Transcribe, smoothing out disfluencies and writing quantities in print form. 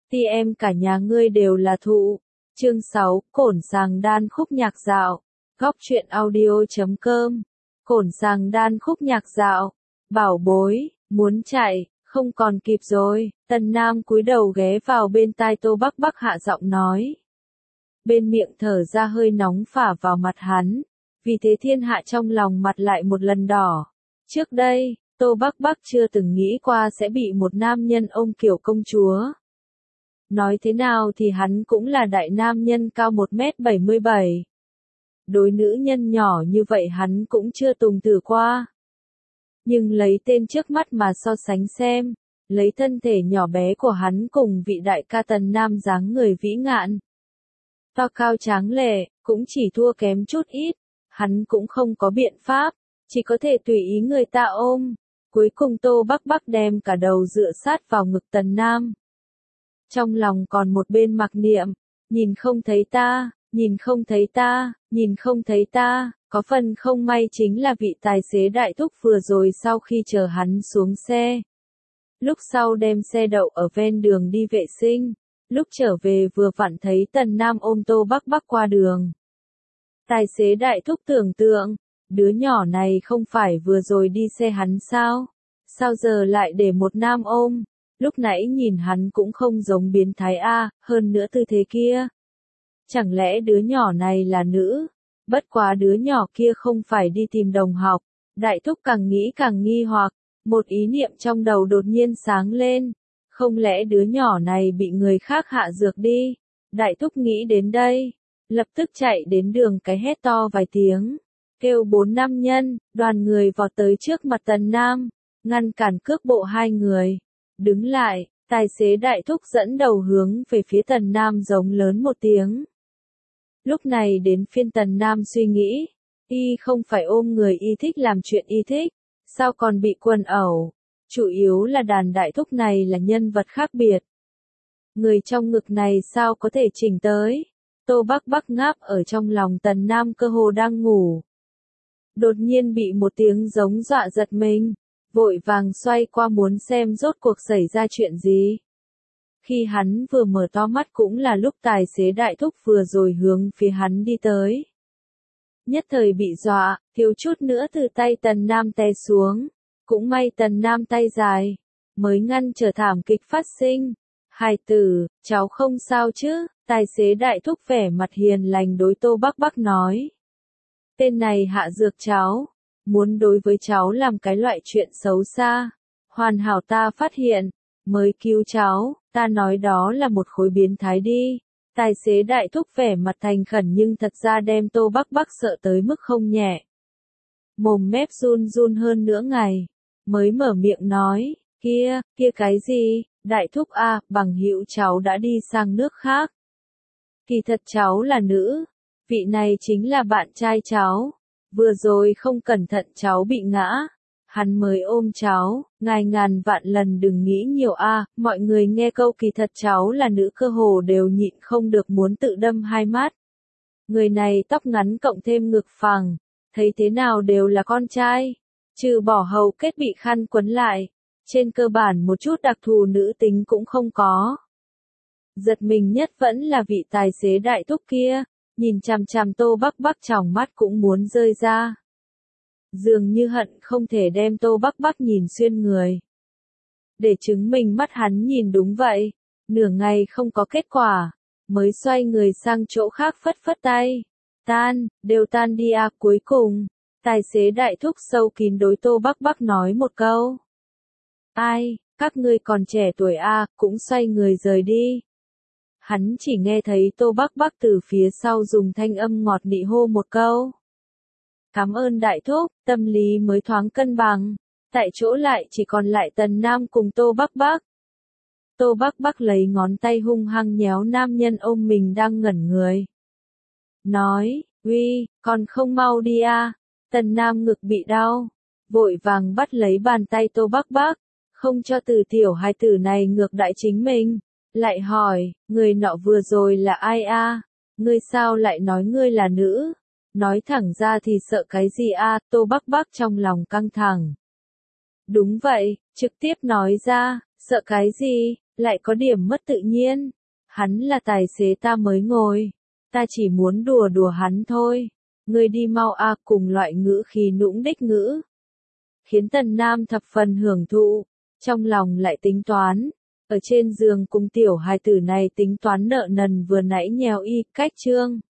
Ti em cả nhà ngươi đều là thụ. Chương 6, Cổn Sàng Đan khúc nhạc dạo. Góc truyện audio.com. Cổn Sàng Đan khúc nhạc dạo. Bảo bối, muốn chạy, không còn kịp rồi. Tần Nam cúi đầu ghé vào bên tai Tô Bắc Bắc hạ giọng nói. Bên miệng thở ra hơi nóng phả vào mặt hắn. Vì thế thiên hạ trong lòng mặt lại một lần đỏ. Trước đây, Tô Bắc Bắc chưa từng nghĩ qua sẽ bị một nam nhân ôm kiểu công chúa. Nói thế nào thì hắn cũng là đại nam nhân cao 1m77. Đối nữ nhân nhỏ như vậy hắn cũng chưa từng thử qua. Nhưng lấy tên trước mắt mà so sánh xem, lấy thân thể nhỏ bé của hắn cùng vị đại ca Tần Nam dáng người vĩ ngạn. To cao tráng lệ, cũng chỉ thua kém chút ít, hắn cũng không có biện pháp, chỉ có thể tùy ý người ta ôm. Cuối cùng Tô Bắc Bắc đem cả đầu dựa sát vào ngực Tần Nam. Trong lòng còn một bên mặc niệm, nhìn không thấy ta, nhìn không thấy ta, nhìn không thấy ta, có phần không may chính là vị tài xế đại thúc vừa rồi sau khi chờ hắn xuống xe. Lúc sau đem xe đậu ở ven đường đi vệ sinh, lúc trở về vừa vặn thấy Tần Nam ôm Tô Bắc Bắc qua đường. Tài xế đại thúc tưởng tượng, đứa nhỏ này không phải vừa rồi đi xe hắn sao? Sao giờ lại để một nam ôm? Lúc nãy nhìn hắn cũng không giống biến thái a, hơn nữa tư thế kia. Chẳng lẽ đứa nhỏ này là nữ? Bất quá đứa nhỏ kia không phải đi tìm đồng học. Đại thúc càng nghĩ càng nghi hoặc, một ý niệm trong đầu đột nhiên sáng lên. Không lẽ đứa nhỏ này bị người khác hạ dược đi? Đại thúc nghĩ đến đây, lập tức chạy đến đường cái hét to vài tiếng. Kêu 4 nam nhân, đoàn người vọt tới trước mặt Tần Nam, ngăn cản cước bộ hai người. Đứng lại, tài xế đại thúc dẫn đầu hướng về phía Tần Nam giống lớn một tiếng. Lúc này đến phiên Tần Nam suy nghĩ, y không phải ôm người y thích làm chuyện y thích, sao còn bị quần ẩu, chủ yếu là đàn đại thúc này là nhân vật khác biệt. Người trong ngực này sao có thể chỉnh tới, Tô Bắc Bắc ngáp ở trong lòng Tần Nam cơ hồ đang ngủ. Đột nhiên bị một tiếng giống dọa giật mình. Vội vàng xoay qua muốn xem rốt cuộc xảy ra chuyện gì. Khi hắn vừa mở to mắt cũng là lúc tài xế đại thúc vừa rồi hướng phía hắn đi tới. Nhất thời bị dọa, thiếu chút nữa từ tay Tần Nam té xuống. Cũng may Tần Nam tay dài, mới ngăn trở thảm kịch phát sinh. Hài tử, cháu không sao chứ? Tài xế đại thúc vẻ mặt hiền lành đối Tô Bắc Bắc nói. Tên này hạ dược cháu. Muốn đối với cháu làm cái loại chuyện xấu xa. Hoàn hảo ta phát hiện, mới cứu cháu, ta nói đó là một khối biến thái đi. Tài xế đại thúc vẻ mặt thành khẩn nhưng thật ra đem Tô Bắc Bắc sợ tới mức không nhẹ. Mồm mép run run hơn nửa ngày, mới mở miệng nói, kia cái gì, đại thúc a, bằng hữu cháu đã đi sang nước khác. Kỳ thật cháu là nữ, vị này chính là bạn trai cháu. Vừa rồi không cẩn thận cháu bị ngã, hắn mới ôm cháu, ngài ngàn vạn lần đừng nghĩ nhiều a. Mọi người nghe câu kỳ thật cháu là nữ cơ hồ đều nhịn không được muốn tự đâm hai mắt. Người này tóc ngắn cộng thêm ngực phẳng, thấy thế nào đều là con trai, trừ bỏ hầu kết bị khăn quấn lại, trên cơ bản một chút đặc thù nữ tính cũng không có. Giật mình nhất vẫn là vị tài xế đại thúc kia. Nhìn chằm chằm Tô Bắc Bắc tròng mắt cũng muốn rơi ra. Dường như hận không thể đem Tô Bắc Bắc nhìn xuyên người. Để chứng minh mắt hắn nhìn đúng vậy, nửa ngày không có kết quả, mới xoay người sang chỗ khác phất phất tay. Đều tan đi à. Cuối cùng, tài xế đại thúc sâu kín đối Tô Bắc Bắc nói một câu. Ai, các ngươi còn trẻ tuổi à, cũng xoay người rời đi. Hắn chỉ nghe thấy Tô Bắc Bắc từ phía sau dùng thanh âm ngọt nị hô một câu. Cảm ơn đại thúc, tâm lý mới thoáng cân bằng. Tại chỗ lại chỉ còn lại Tần Nam cùng Tô Bắc Bắc. Tô Bắc Bắc lấy ngón tay hung hăng nhéo nam nhân ôm mình đang ngẩn người. Nói, uy, còn không mau đi à. Tần Nam ngực bị đau, vội vàng bắt lấy bàn tay Tô Bắc Bắc, không cho từ tiểu hài tử này ngược đại chính mình. Lại hỏi, người nọ vừa rồi là ai a? Ngươi sao lại nói ngươi là nữ? Nói thẳng ra thì sợ cái gì a? Tô Bắc Bắc trong lòng căng thẳng. Đúng vậy, trực tiếp nói ra, sợ cái gì? lại có điểm mất tự nhiên. Hắn là tài xế ta mới ngồi, ta chỉ muốn đùa đùa hắn thôi. Ngươi đi mau a, cùng loại ngữ khí nũng đích ngữ. Khiến Tần Nam thập phần hưởng thụ, trong lòng lại tính toán. Ở trên giường cùng tiểu hài tử này tính toán nợ nần vừa nãy nhèo y, cách trương.